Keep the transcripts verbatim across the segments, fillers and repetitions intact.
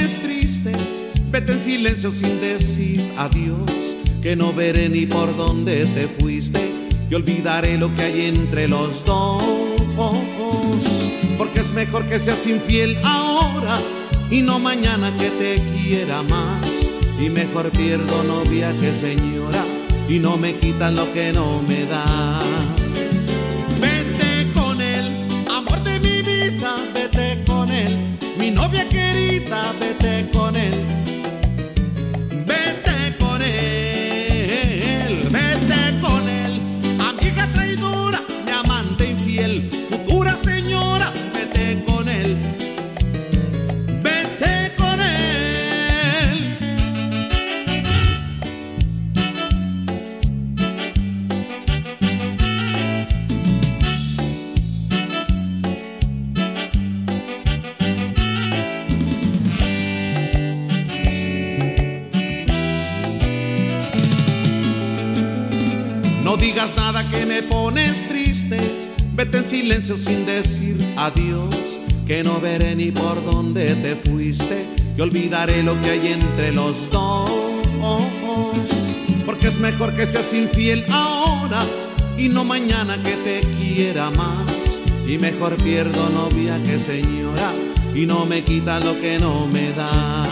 pones triste, vete en silencio sin decir adiós, que no veré ni por dónde te fuiste y olvidaré lo que hay entre los dos. Porque es mejor que seas infiel ahora y no mañana, que te quiera más. Y mejor pierdo novia que señora y no me quitan lo que no me das. Vete con él, amor de mi vida, vete con él, mi novia querida, vete con él. Vete con él, vete con él, amiga traidora, mi amante infiel, futura señora, vete con él. Vete con él. No digas nada que me pones triste, vete en silencio sin decir adiós, que no veré ni por dónde te fuiste y olvidaré lo que hay entre los dos. Porque es mejor que seas infiel ahora y no mañana, que te quiera más. Y mejor pierdo novia que señora y no me quita lo que no me da.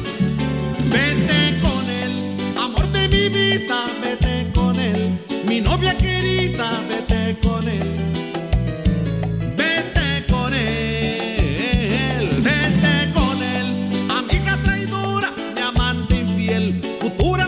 Vete con él, amor de mi vida, vete con él, mi novia querida, vete con él. Vete con él, vete con él, amiga traidora, mi amante infiel, futura